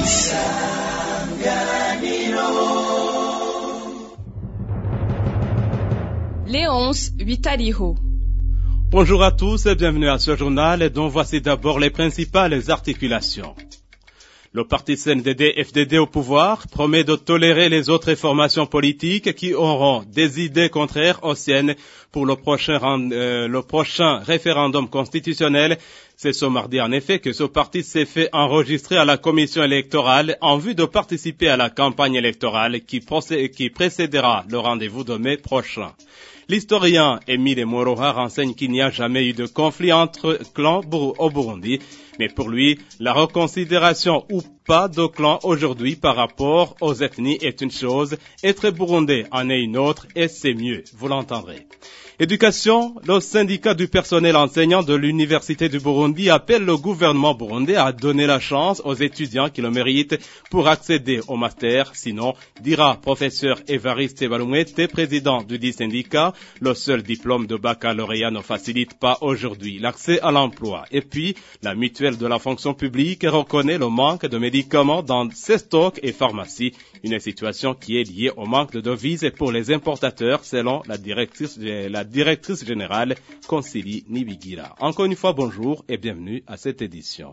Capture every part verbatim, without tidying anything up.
Léonce Vitaliho. Bonjour à tous et bienvenue à ce journal dont voici d'abord les principales articulations. Le parti C N D D F D D au pouvoir promet de tolérer les autres formations politiques qui auront des idées contraires aux siennes pour le prochain, euh, le prochain référendum constitutionnel. C'est ce mardi en effet que ce parti s'est fait enregistrer à la commission électorale en vue de participer à la campagne électorale qui, procé- qui précédera le rendez-vous de mai prochain. L'historien Émile Moroha renseigne qu'il n'y a jamais eu de conflit entre clans au Burundi, mais pour lui, la reconsidération ou pas de clan aujourd'hui par rapport aux ethnies est une chose, être burundais en est une autre et c'est mieux, vous l'entendrez. Éducation, le syndicat du personnel enseignant de l'Université du Burundi appelle le gouvernement burundais à donner la chance aux étudiants qui le méritent pour accéder au master. Sinon, dira professeur Évariste Balumwete, président du dit syndicat, le seul diplôme de baccalauréat ne facilite pas aujourd'hui l'accès à l'emploi. Et puis, la mutuelle de la fonction publique reconnaît le manque de médicaments dans ses stocks et pharmacies, une situation qui est liée au manque de devises pour les importateurs selon la directrice de la directrice générale Consili Nibigira. Encore une fois, bonjour et bienvenue à cette édition.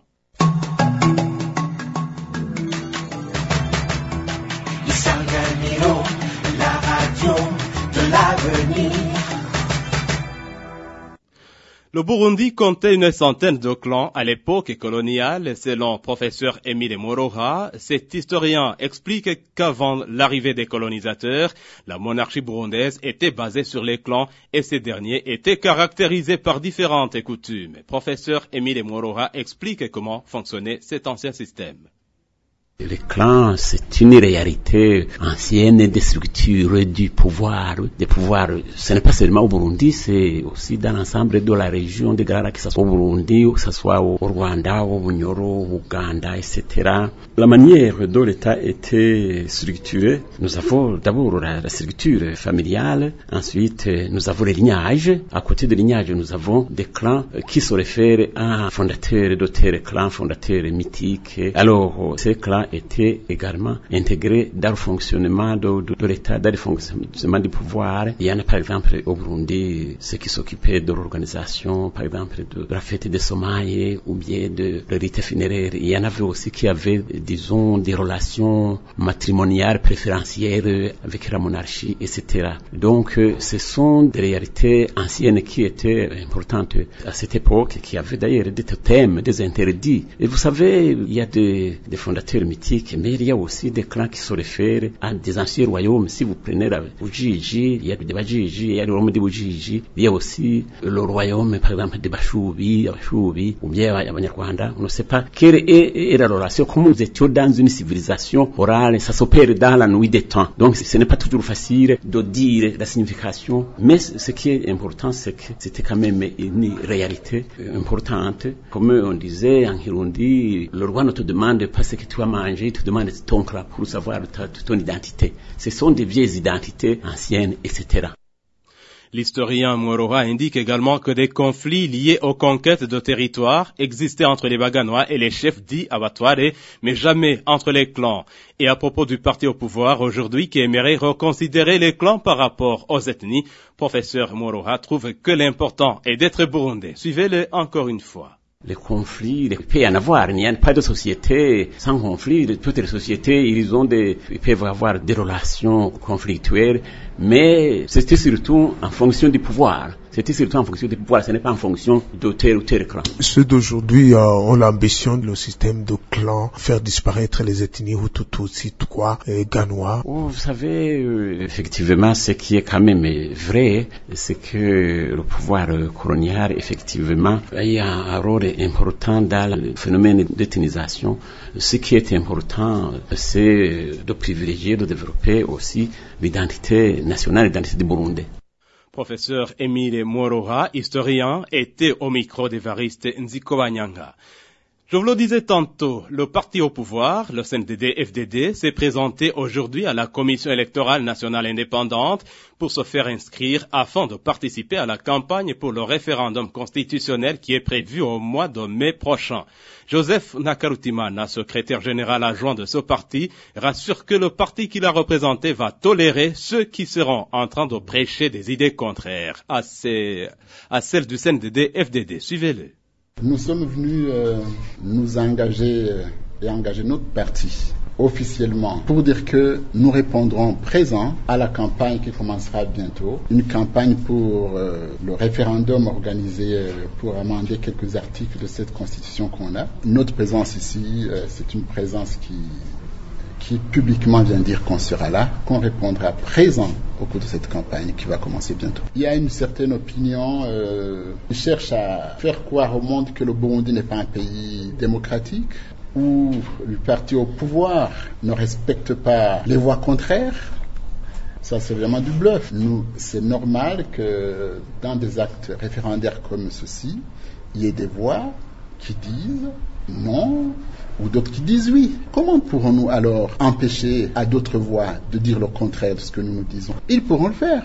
Isanganiro, la radio de l'avenir. Le Burundi comptait une centaine de clans à l'époque coloniale, selon professeur Émile Moroha. Cet historien explique qu'avant l'arrivée des colonisateurs, la monarchie burundaise était basée sur les clans et ces derniers étaient caractérisés par différentes coutumes. Professeur Émile Moroha explique comment fonctionnait cet ancien système. Les clans, c'est une réalité ancienne des structures du pouvoir, des pouvoirs. Ce n'est pas seulement au Burundi, c'est aussi dans l'ensemble de la région de Gara, que ce soit au Burundi, que ce soit au Rwanda, au Bunyoro, au Ouganda, et cetera. La manière dont l'État était structuré, nous avons d'abord la, la structure familiale, ensuite nous avons les lignages. À côté des lignages, nous avons des clans qui se réfèrent à un fondateur d'autres clans, fondateurs mythiques. Alors, ces clans étaient également intégrés dans le fonctionnement de, de, de l'État, dans le fonctionnement du pouvoir. Il y en a par exemple au Burundi ceux qui s'occupaient de l'organisation, par exemple de, de la fête des Somaïs ou bien de, de rite funéraire. Il y en avait aussi qui avaient, disons, des relations matrimoniales préférentielles avec la monarchie, et cetera. Donc, ce sont des réalités anciennes qui étaient importantes à cette époque, qui avaient d'ailleurs des thèmes, des interdits. Et vous savez, il y a des, des fondateurs mythiques, mais il y a aussi des clans qui se réfèrent à des anciens royaumes. Si vous prenez la Bujiji, il y a des Bajiji, il y a le royaume de Bujiji, il y a aussi le royaume, par exemple, de Bashubi, Bashubi, ou bien Abanyarwanda. On ne sait pas quelle est, est la relation. Comme nous étions dans une civilisation orale, ça s'opère dans la nuit des temps. Donc, ce n'est pas toujours facile de dire la signification, mais ce qui est important, c'est que c'était quand même une réalité importante. Comme on disait en Kirundi, le roi ne te demande pas ce que tu as mangé, il te demande ton clan pour savoir ta, ton identité. Ce sont des vieilles identités anciennes, et cetera. L'historien Moroha indique également que des conflits liés aux conquêtes de territoires existaient entre les Baganois et les chefs dits abattoirs, mais jamais entre les clans. Et à propos du parti au pouvoir aujourd'hui qui aimerait reconsidérer les clans par rapport aux ethnies, professeur Moroha trouve que l'important est d'être burundais. Suivez-le encore une fois. Les conflits, il peut y en avoir. Il n'y a pas de société sans conflit. Toutes les sociétés, ils ont des, ils peuvent avoir des relations conflictuelles, mais c'était surtout en fonction du pouvoir. C'était surtout en fonction du pouvoir, ce n'est pas en fonction de tel ou tel clan. Ceux d'aujourd'hui euh, ont l'ambition de le système de clans, faire disparaître les ethnies Hutu, Tutsi, Tukwa et Ganois. Oh, vous savez, euh, effectivement, ce qui est quand même vrai, c'est que le pouvoir euh, colonial, effectivement, a eu un rôle important dans le phénomène d'ethnisation. Ce qui est important, c'est de privilégier, de développer aussi l'identité nationale, l'identité du Burundi. Professeur Émile Moroha, historien, était au micro d'Évariste Nzikobanyanga. Je vous le disais tantôt, le parti au pouvoir, le C N D D F D D, s'est présenté aujourd'hui à la Commission électorale nationale indépendante pour se faire inscrire afin de participer à la campagne pour le référendum constitutionnel qui est prévu au mois de mai prochain. Joseph Nakarutimana, secrétaire général adjoint de ce parti, rassure que le parti qu'il a représenté va tolérer ceux qui seront en train de prêcher des idées contraires à, ces, à celles du C N D D F D D. Suivez-le. Nous sommes venus euh, nous engager euh, et engager notre parti officiellement pour dire que nous répondrons présent à la campagne qui commencera bientôt. Une campagne pour euh, le référendum organisé euh, pour amender quelques articles de cette constitution qu'on a. Notre présence ici, euh, c'est une présence qui... qui publiquement vient dire qu'on sera là, qu'on répondra présent au cours de cette campagne qui va commencer bientôt. Il y a une certaine opinion euh, qui cherche à faire croire au monde que le Burundi n'est pas un pays démocratique, où le parti au pouvoir ne respecte pas les voix contraires. Ça, c'est vraiment du bluff. Nous, c'est normal que dans des actes référendaires comme ceci, il y ait des voix qui disent non, ou d'autres qui disent oui. Comment pourrons-nous alors empêcher à d'autres voix de dire le contraire de ce que nous nous disons? Ils pourront le faire.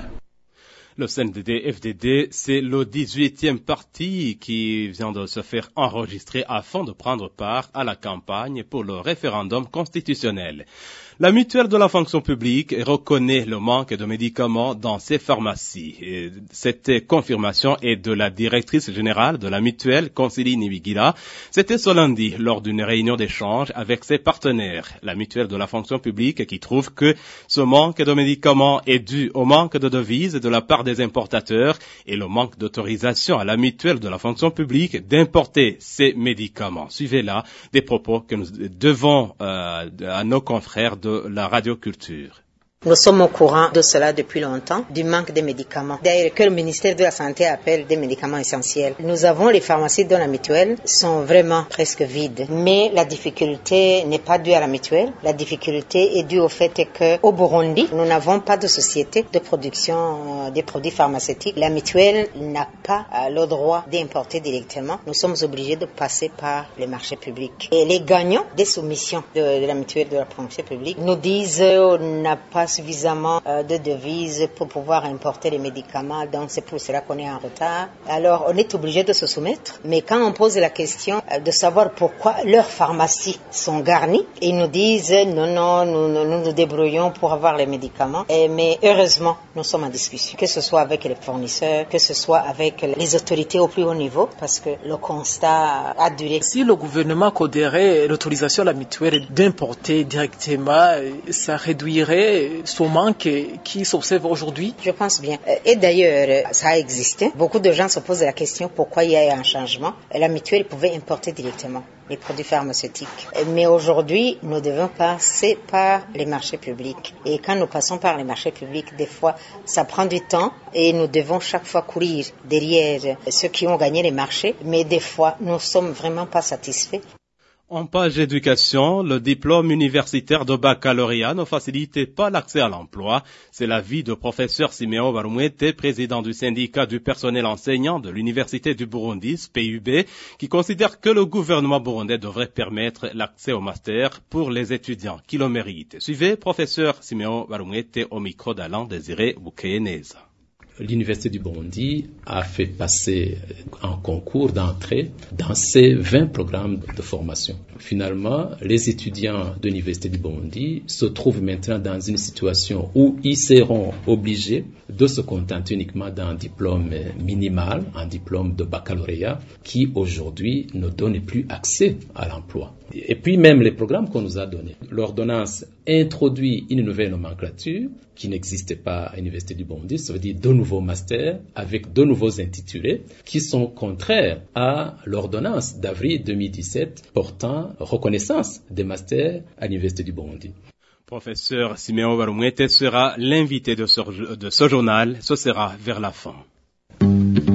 Le C N D D F D D, c'est le dix-huitième parti qui vient de se faire enregistrer afin de prendre part à la campagne pour le référendum constitutionnel. La mutuelle de la fonction publique reconnaît le manque de médicaments dans ses pharmacies. Et cette confirmation est de la directrice générale de la mutuelle, Consilie Nibigira. C'était ce lundi lors d'une réunion d'échange avec ses partenaires. La mutuelle de la fonction publique qui trouve que ce manque de médicaments est dû au manque de devises de la part des importateurs et le manque d'autorisation à la mutuelle de la fonction publique d'importer ces médicaments. Suivez là des propos que nous devons euh, à nos confrères de de la radioculture. Nous sommes au courant de cela depuis longtemps, du manque de médicaments. D'ailleurs, que le ministère de la Santé appelle des médicaments essentiels. Nous avons les pharmacies dans la mutuelle, sont vraiment presque vides. Mais la difficulté n'est pas due à la mutuelle. La difficulté est due au fait qu'au Burundi, nous n'avons pas de société de production des produits pharmaceutiques. La mutuelle n'a pas le droit d'importer directement. Nous sommes obligés de passer par les marchés publics. Et les gagnants des soumissions de, de la mutuelle de la fonction publique nous disent on n'a pas suffisamment euh, de devises pour pouvoir importer les médicaments, donc c'est pour cela qu'on est en retard. Alors on est obligé de se soumettre, mais quand on pose la question euh, de savoir pourquoi leurs pharmacies sont garnies, ils nous disent non, non, nous nous, nous, nous débrouillons pour avoir les médicaments, et, mais heureusement nous sommes en discussion, que ce soit avec les fournisseurs, que ce soit avec les autorités au plus haut niveau, parce que le constat a duré. Si le gouvernement accordait l'autorisation à la mutuelle d'importer directement, ça réduirait ce manque qui s'observe aujourd'hui? Je pense bien. Et d'ailleurs, ça a existé. Beaucoup de gens se posent la question pourquoi il y a eu un changement. La mutuelle pouvait importer directement les produits pharmaceutiques. Mais aujourd'hui, nous devons passer par les marchés publics. Et quand nous passons par les marchés publics, des fois, ça prend du temps et nous devons chaque fois courir derrière ceux qui ont gagné les marchés. Mais des fois, nous ne sommes vraiment pas satisfaits. En page éducation, le diplôme universitaire de baccalauréat ne facilite pas l'accès à l'emploi. C'est l'avis de professeur Siméon Barumwete, président du syndicat du personnel enseignant de l'Université du Burundi, P U B, qui considère que le gouvernement burundais devrait permettre l'accès au master pour les étudiants qui le méritent. Suivez professeur Siméon Barumwete au micro d'Alain Désiré Boukéneza. L'Université du Burundi a fait passer un concours d'entrée dans ces vingt programmes de formation. Finalement, les étudiants de l'Université du Burundi se trouvent maintenant dans une situation où ils seront obligés de se contenter uniquement d'un diplôme minimal, un diplôme de baccalauréat, qui aujourd'hui ne donne plus accès à l'emploi. Et puis même les programmes qu'on nous a donnés. L'ordonnance introduit une nouvelle nomenclature qui n'existait pas à l'Université du Burundi, ça veut dire deux nouveaux masters avec deux nouveaux intitulés qui sont contraires à l'ordonnance d'avril deux mille dix-sept portant reconnaissance des masters à l'Université du Burundi. Professeur Siméon Barumwete sera l'invité de ce, de ce journal, ce sera vers la fin. Vous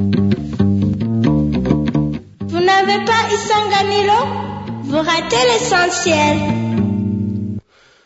n'avez pas Isanganilo? Vous ratez l'essentiel.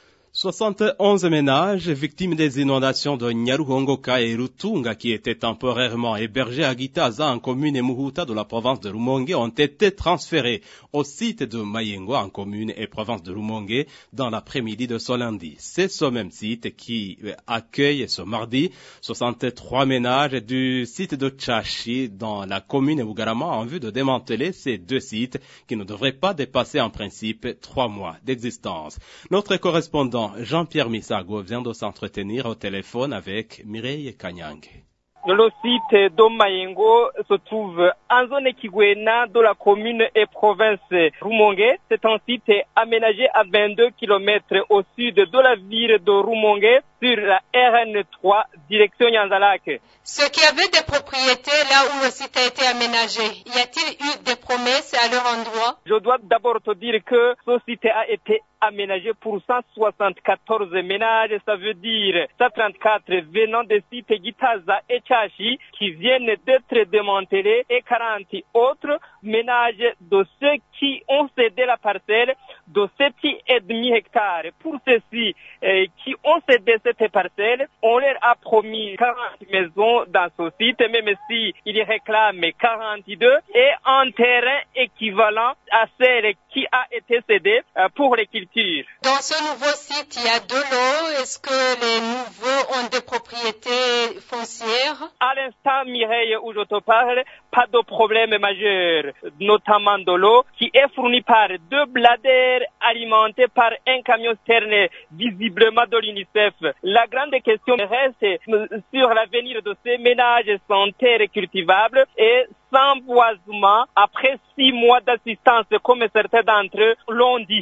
soixante et onze ménages victimes des inondations de Nyaruhongoka et Rutunga qui étaient temporairement hébergés à Gitaza en commune Muhuta de la province de Rumonge ont été transférés au site de Mayengo en commune et province de Rumonge dans l'après-midi de ce lundi. C'est ce même site qui accueille ce mardi soixante-trois ménages du site de Chashi dans la commune Bugarama en vue de démanteler ces deux sites qui ne devraient pas dépasser en principe trois mois d'existence. Notre correspondant Jean-Pierre Misago vient de s'entretenir au téléphone avec Mireille Kanyang. Le site de Mayengo se trouve en zone Kigwena de la commune et province Rumonge. C'est un site aménagé à vingt-deux kilomètres au sud de la ville de Rumonge sur la R N trois direction Nyanzalake. Ceux qui avaient des propriétés là où le site a été aménagé, y a-t-il eu des promesses à leur endroit? Je dois d'abord te dire que ce site a été aménagé pour cent soixante-quatorze ménages, ça veut dire cent trente-quatre venant des sites Gitaza et Chashi qui viennent d'être démantelés et quarante autres ménages de ceux qui ont cédé la parcelle de sept virgule cinq hectares. Pour ceux-ci euh, qui ont cédé cette parcelle, on leur a promis quarante maisons dans ce site, même si ils réclament quarante-deux et un terrain équivalent à celle qui a été cédée euh, pour les cultures. Dans ce nouveau site, il y a de l'eau. Est-ce que les nouveaux ont des propriétés foncières? À l'instant, Mireille, où je te parle, pas de problème majeur, notamment de l'eau, qui est fournie par deux bladères alimentés par un camion citerne visiblement de l'UNICEF. La grande question reste sur l'avenir de ces ménages sans terre cultivable et sans boisement après six mois d'assistance comme certains d'entre eux l'ont dit.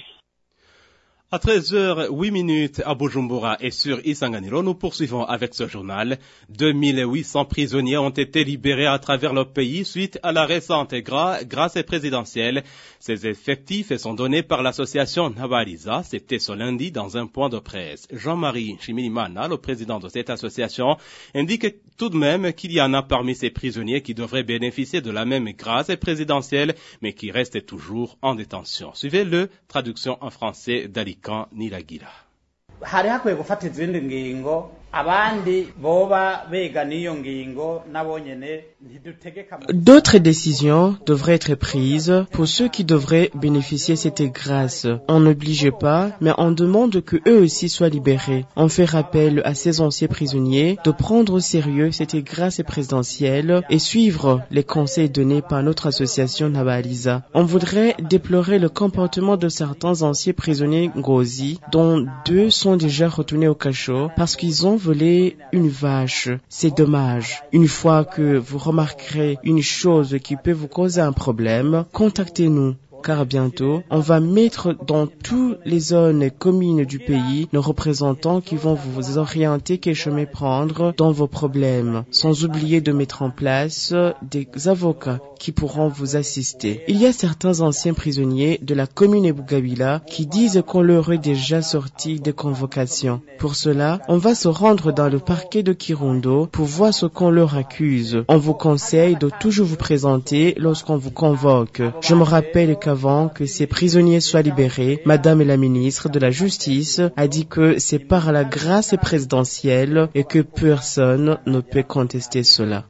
À treize heures huit minutes à Bujumbura et sur Isanganiro, nous poursuivons avec ce journal. deux mille huit cents prisonniers ont été libérés à travers le pays suite à la récente grâce présidentielle. Ces effectifs sont donnés par l'association Nabariza. C'était ce lundi dans un point de presse. Jean-Marie Chimilimana, le président de cette association, indique tout de même qu'il y en a parmi ces prisonniers qui devraient bénéficier de la même grâce présidentielle, mais qui restent toujours en détention. Suivez-le, traduction en français d'Ali Niragira. hari hakwiye gufata izindi ngingo abandi boba bega niyo ngingo nabo nyene ntidutegeka. D'autres décisions devraient être prises pour ceux qui devraient bénéficier cette grâce. On n'oblige pas, mais on demande que eux aussi soient libérés. On fait rappel à ces anciens prisonniers de prendre au sérieux cette grâce présidentielle et suivre les conseils donnés par notre association Nabaliza. On voudrait déplorer le comportement de certains anciens prisonniers Ngozi, dont deux sont déjà retournés au cachot parce qu'ils ont volé une vache. C'est dommage. Une fois que vous remarquerez une chose qui peut vous causer un problème, contactez-nous. Car bientôt, on va mettre dans toutes les zones communes du pays nos représentants qui vont vous orienter quel chemin prendre dans vos problèmes, sans oublier de mettre en place des avocats qui pourront vous assister. Il y a certains anciens prisonniers de la commune Bugabila qui disent qu'on leur est déjà sorti des convocations. Pour cela, on va se rendre dans le parquet de Kirundo pour voir ce qu'on leur accuse. On vous conseille de toujours vous présenter lorsqu'on vous convoque. Je me rappelle qu'à Avant que ces prisonniers soient libérés, Madame la ministre de la Justice a dit que c'est par la grâce présidentielle et que personne ne peut contester cela.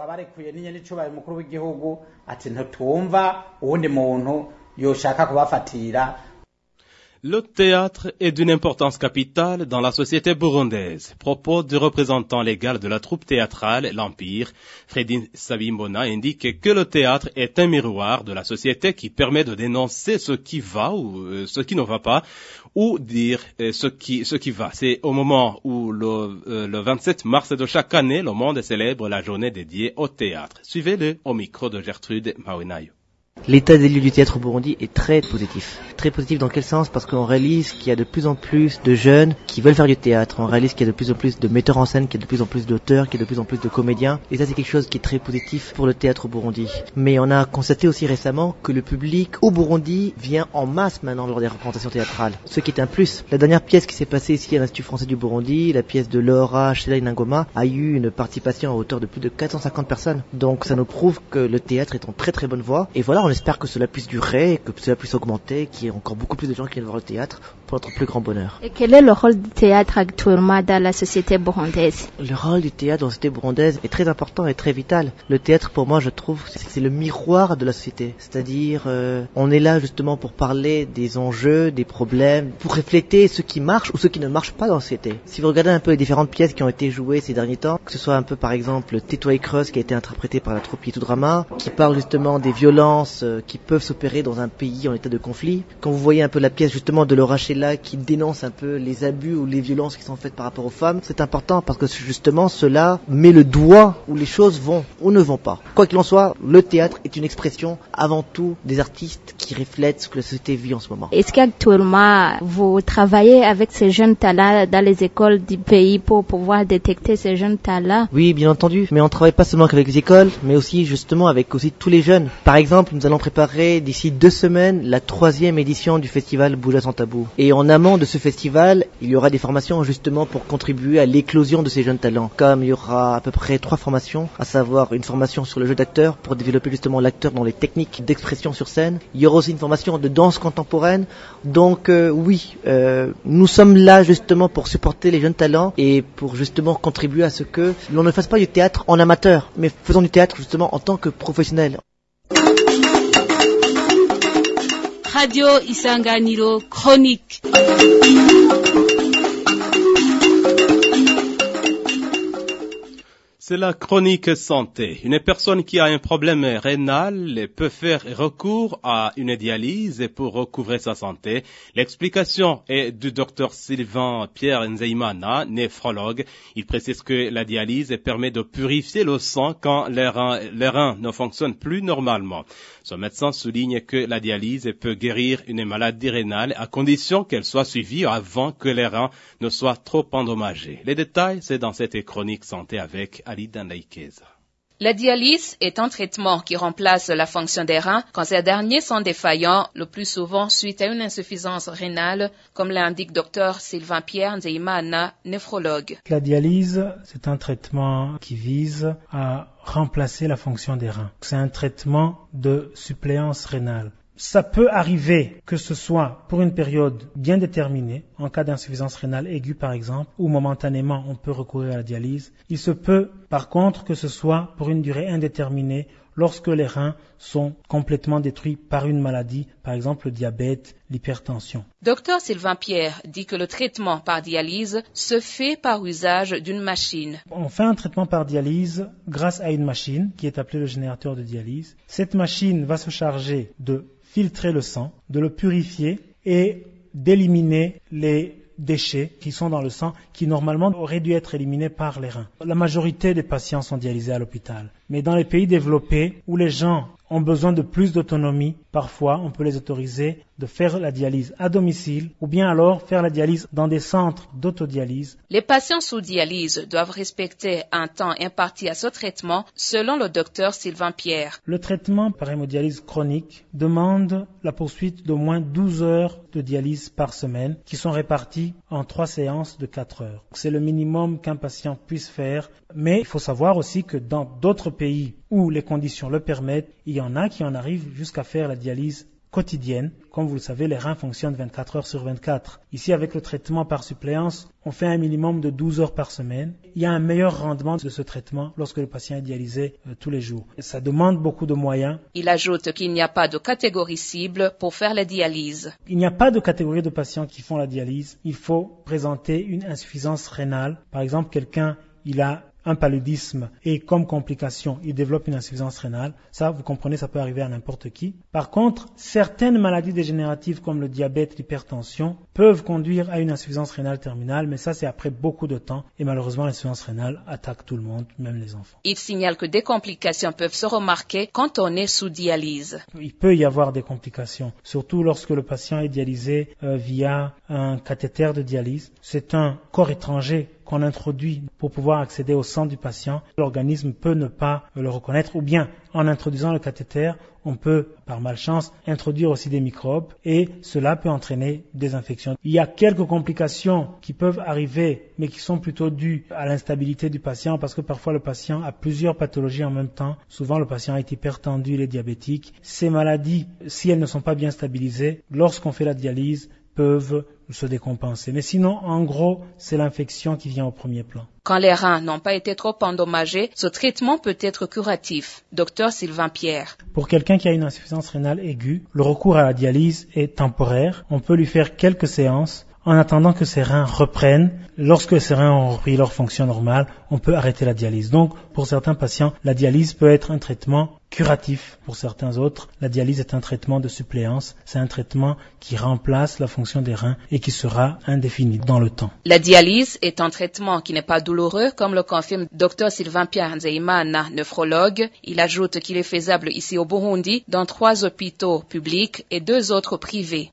Le théâtre est d'une importance capitale dans la société burundaise. Propos du représentant légal de la troupe théâtrale, l'Empire, Fredin Sabimbona, indique que le théâtre est un miroir de la société qui permet de dénoncer ce qui va ou euh, ce qui ne va pas, ou dire euh, ce qui ce qui va. C'est au moment où le, euh, le vingt-sept mars de chaque année, le monde célèbre la journée dédiée au théâtre. Suivez-le au micro de Gertrude Mawenayo. L'état des lieux du théâtre au Burundi est très positif. Très positif dans quel sens? Parce qu'on réalise qu'il y a de plus en plus de jeunes qui veulent faire du théâtre. On réalise qu'il y a de plus en plus de metteurs en scène, qu'il y a de plus en plus d'auteurs, qu'il y a de plus en plus de comédiens. Et ça, c'est quelque chose qui est très positif pour le théâtre au Burundi. Mais on a constaté aussi récemment que le public au Burundi vient en masse maintenant lors des représentations théâtrales. Ce qui est un plus. La dernière pièce qui s'est passée ici à l'Institut français du Burundi, la pièce de Laura Shela Inangoma, a eu une participation à hauteur de plus de quatre cent cinquante personnes. Donc ça nous prouve que le théâtre est en très très bonne voie. Et voilà, on espère que cela puisse durer, que cela puisse augmenter, qu'il y ait encore beaucoup plus de gens qui viennent voir le théâtre pour notre plus grand bonheur. Et quel est le rôle du théâtre actuellement dans la société burundaise? Le rôle du théâtre dans la société burundaise est très important et très vital. Le théâtre, pour moi, je trouve, c'est le miroir de la société. C'est-à-dire, euh, on est là justement pour parler des enjeux, des problèmes, pour refléter ce qui marche ou ce qui ne marche pas dans la société. Si vous regardez un peu les différentes pièces qui ont été jouées ces derniers temps, que ce soit un peu par exemple Tétoué et Creuse qui a été interprété par la troupe Yitudrama, qui parle justement des violences euh, qui peuvent s'opérer dans un pays en état de conflit. Quand vous voyez un peu la pièce justement de Laura Chella qui dénonce un peu les abus ou les violences qui sont faites par rapport aux femmes, c'est important parce que justement cela met le doigt où les choses vont ou ne vont pas. Quoi qu'il en soit, le théâtre est une expression avant tout des artistes qui reflètent ce que la société vit en ce moment. Est-ce qu'actuellement vous travaillez avec ces jeunes talents dans les écoles du pays pour pouvoir détecter ces jeunes talents? Oui, bien entendu, mais on travaille pas seulement avec les écoles, mais aussi justement avec aussi tous les jeunes. Par exemple, nous allons préparer d'ici deux semaines la troisième édition du festival Bouja sans tabou. Et en amont de ce festival, il y aura des formations justement pour contribuer à l'éclosion de ces jeunes talents. Comme il y aura à peu près trois formations, à savoir une formation sur le jeu d'acteur pour développer justement l'acteur dans les techniques d'expression sur scène. Il y aura aussi une formation de danse contemporaine. Donc euh, oui, euh, nous sommes là justement pour supporter les jeunes talents et pour justement contribuer à ce que l'on ne fasse pas du théâtre en amateur, mais faisons du théâtre justement en tant que professionnel. Radio Isanganiro Chronique. C'est la chronique santé. Une personne qui a un problème rénal peut faire recours à une dialyse pour recouvrer sa santé. L'explication est du docteur Sylvain Pierre Nzeimana, néphrologue. Il précise que la dialyse permet de purifier le sang quand les reins, les reins ne fonctionnent plus normalement. Ce médecin souligne que la dialyse peut guérir une maladie rénale à condition qu'elle soit suivie avant que les reins ne soient trop endommagés. Les détails, c'est dans cette chronique santé avec Ali Dandaïkeza. La dialyse est un traitement qui remplace la fonction des reins quand ces derniers sont défaillants, le plus souvent suite à une insuffisance rénale, comme l'indique docteur Sylvain Pierre Nzeimana, néphrologue. La dialyse, c'est un traitement qui vise à remplacer la fonction des reins. C'est un traitement de suppléance rénale. Ça peut arriver que ce soit pour une période bien déterminée, en cas d'insuffisance rénale aiguë par exemple, ou momentanément on peut recourir à la dialyse. Il se peut par contre que ce soit pour une durée indéterminée lorsque les reins sont complètement détruits par une maladie, par exemple le diabète, l'hypertension. Docteur Sylvain Pierre dit que le traitement par dialyse se fait par usage d'une machine. On fait un traitement par dialyse grâce à une machine qui est appelée le générateur de dialyse. Cette machine va se charger de filtrer le sang, de le purifier et d'éliminer les déchets qui sont dans le sang qui normalement auraient dû être éliminés par les reins. La majorité des patients sont dialysés à l'hôpital. Mais dans les pays développés où les gens ont besoin de plus d'autonomie, parfois on peut les autoriser de faire la dialyse à domicile ou bien alors faire la dialyse dans des centres d'autodialyse. Les patients sous dialyse doivent respecter un temps imparti à ce traitement selon le docteur Sylvain Pierre. Le traitement par hémodialyse chronique demande la poursuite d'au moins douze heures de dialyse par semaine qui sont réparties en trois séances de quatre heures. C'est le minimum qu'un patient puisse faire, mais il faut savoir aussi que dans d'autres pays où les conditions le permettent, il y en a qui en arrivent jusqu'à faire la dialyse quotidienne. Comme vous le savez, les reins fonctionnent vingt-quatre heures sur vingt-quatre. Ici, avec le traitement par suppléance, on fait un minimum de douze heures par semaine. Il y a un meilleur rendement de ce traitement lorsque le patient est dialysé euh, tous les jours. Et ça demande beaucoup de moyens. Il ajoute qu'il n'y a pas de catégorie cible pour faire la dialyse. Il n'y a pas de catégorie de patients qui font la dialyse. Il faut présenter une insuffisance rénale. Par exemple, quelqu'un, il a un paludisme et comme complication, il développe une insuffisance rénale. Ça, vous comprenez, ça peut arriver à n'importe qui. Par contre, certaines maladies dégénératives comme le diabète, l'hypertension peuvent conduire à une insuffisance rénale terminale, mais ça, c'est après beaucoup de temps. Et malheureusement, l'insuffisance rénale attaque tout le monde, même les enfants. Il signale que des complications peuvent se remarquer quand on est sous dialyse. Il peut y avoir des complications, surtout lorsque le patient est dialysé euh, via un cathéter de dialyse. C'est un corps étranger qu'on introduit pour pouvoir accéder au sang du patient, l'organisme peut ne pas le reconnaître, ou bien en introduisant le cathéter, on peut, par malchance, introduire aussi des microbes et cela peut entraîner des infections. Il y a quelques complications qui peuvent arriver, mais qui sont plutôt dues à l'instabilité du patient parce que parfois le patient a plusieurs pathologies en même temps. Souvent, le patient est hypertendu, il est diabétique. Ces maladies, si elles ne sont pas bien stabilisées, lorsqu'on fait la dialyse, peuvent se décompenser. Mais sinon, en gros, c'est l'infection qui vient au premier plan. Quand les reins n'ont pas été trop endommagés, ce traitement peut être curatif. Docteur Sylvain Pierre. Pour quelqu'un qui a une insuffisance rénale aiguë, le recours à la dialyse est temporaire. On peut lui faire quelques séances en attendant que ses reins reprennent. Lorsque ces reins ont repris leur fonction normale, on peut arrêter la dialyse. Donc, pour certains patients, la dialyse peut être un traitement curatif. Pour certains autres, la dialyse est un traitement de suppléance. C'est un traitement qui remplace la fonction des reins et qui sera indéfini dans le temps. La dialyse est un traitement qui n'est pas douloureux, comme le confirme Dr Sylvain Pierre Nzeimana, nephrologue. Il ajoute qu'il est faisable ici au Burundi, dans trois hôpitaux publics et deux autres privés.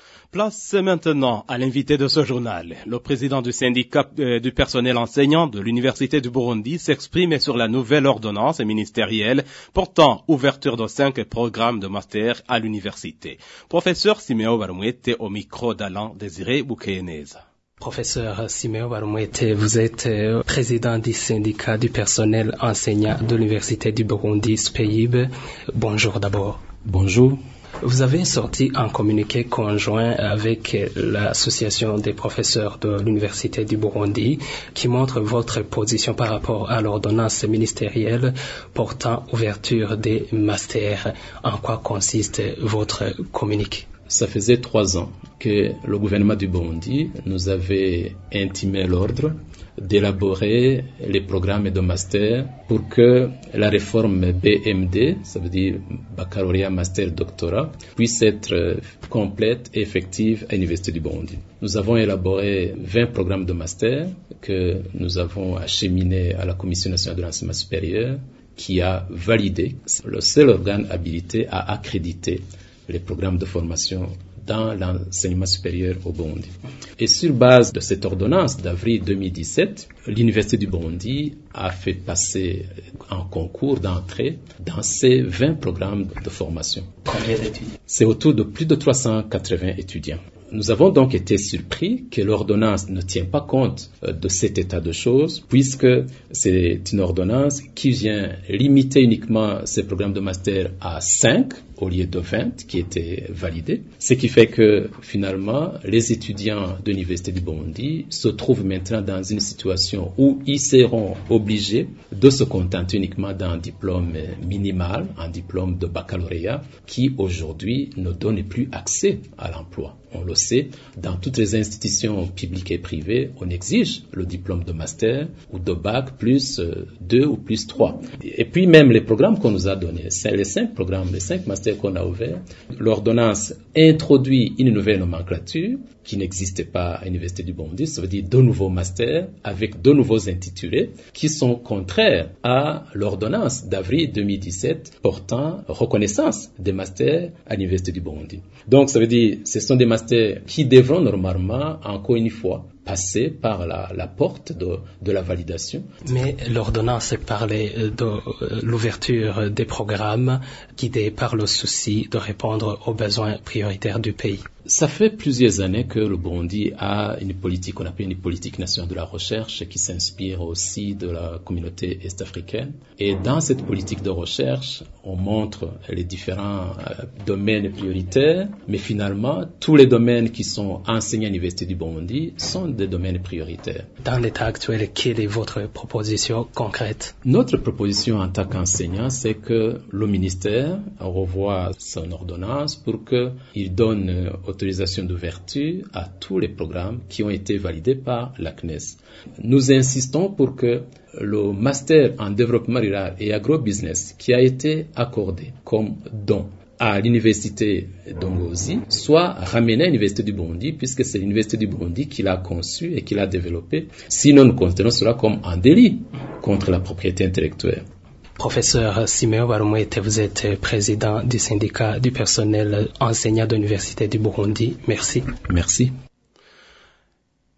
Place maintenant à l'invité de ce journal. Le président du syndicat du personnel enseignant de l'Université du Burundi s'exprime sur la nouvelle ordonnance ministérielle portant ouverture de cinq programmes de master à l'université. Professeur Simeo Barumwete au micro d'Alain Désiré Boukéneza. Professeur Simeo Barumwete, vous êtes président du syndicat du personnel enseignant de l'Université du Burundi, S P I B. Bonjour d'abord. Bonjour. Vous avez sorti un communiqué conjoint avec l'association des professeurs de l'Université du Burundi qui montre votre position par rapport à l'ordonnance ministérielle portant ouverture des masters. En quoi consiste votre communiqué? Ça faisait trois ans que le gouvernement du Burundi nous avait intimé l'ordre d'élaborer les programmes de master pour que la réforme B M D, ça veut dire baccalauréat, master, doctorat, puisse être complète et effective à l'Université du Burundi. Nous avons élaboré vingt programmes de master que nous avons acheminés à la Commission nationale de l'enseignement supérieur qui a validé, le seul organe habilité à accréditer les programmes de formation dans l'enseignement supérieur au Burundi. Et sur base de cette ordonnance d'avril deux mille dix-sept, l'Université du Burundi a fait passer un concours d'entrée dans ces vingt programmes de formation. Combien d'étudiants? C'est autour de plus de trois cent quatre-vingts étudiants. Nous avons donc été surpris que l'ordonnance ne tient pas compte de cet état de choses, puisque c'est une ordonnance qui vient limiter uniquement ces programmes de master à cinq au lieu de vingt qui étaient validés. Ce qui fait que finalement, les étudiants de l'Université du Burundi se trouvent maintenant dans une situation où ils seront obligés de se contenter uniquement d'un diplôme minimal, un diplôme de baccalauréat, qui aujourd'hui ne donne plus accès à l'emploi. On le sait, dans toutes les institutions publiques et privées, on exige le diplôme de master ou de bac plus deux ou plus trois. Et puis même les programmes qu'on nous a donnés, les cinq programmes, les cinq masters qu'on a ouverts, l'ordonnance introduit une nouvelle nomenclature qui n'existait pas à l'Université du Burundi, ça veut dire deux nouveaux masters avec deux nouveaux intitulés qui sont contraires à l'ordonnance d'avril deux mille dix-sept portant reconnaissance des masters à l'Université du Burundi. Donc ça veut dire ce sont des masters qui devront normalement, encore une fois, passer par la, la porte de, de la validation. Mais l'ordonnance parlait de l'ouverture des programmes guidés par le souci de répondre aux besoins prioritaires du pays. Ça fait plusieurs années que le Burundi a une politique qu'on appelle une politique nationale de la recherche qui s'inspire aussi de la communauté est-africaine. Et dans cette politique de recherche, on montre les différents euh, domaines prioritaires, mais finalement, tous les domaines qui sont enseignés à l'Université du Burundi sont des domaines prioritaires. Dans l'état actuel, quelle est votre proposition concrète? Notre proposition en tant qu'enseignant, c'est que le ministère revoie son ordonnance pour qu'il donne autorisation d'ouverture à tous les programmes qui ont été validés par la C N E S. Nous insistons pour que le master en développement rural et agrobusiness qui a été accordé comme don à l'université d'Ongozi soit ramené à l'Université du Burundi, puisque c'est l'Université du Burundi qui l'a conçu et qui l'a développé. Sinon, nous considérons cela comme un délit contre la propriété intellectuelle. Professeur Simeo Barumwete, vous êtes président du syndicat du personnel enseignant de l'Université du Burundi. Merci. Merci.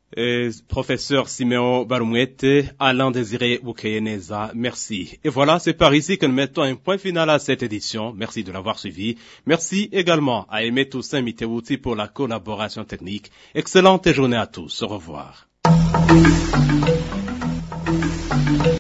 Et professeur Siméon Barumwete, Alain Désiré Boukeyeneza, merci. Et voilà, c'est par ici que nous mettons un point final à cette édition. Merci de l'avoir suivi. Merci également à Aimé Toussaint Mitewuti pour la collaboration technique. Excellente journée à tous. Au revoir.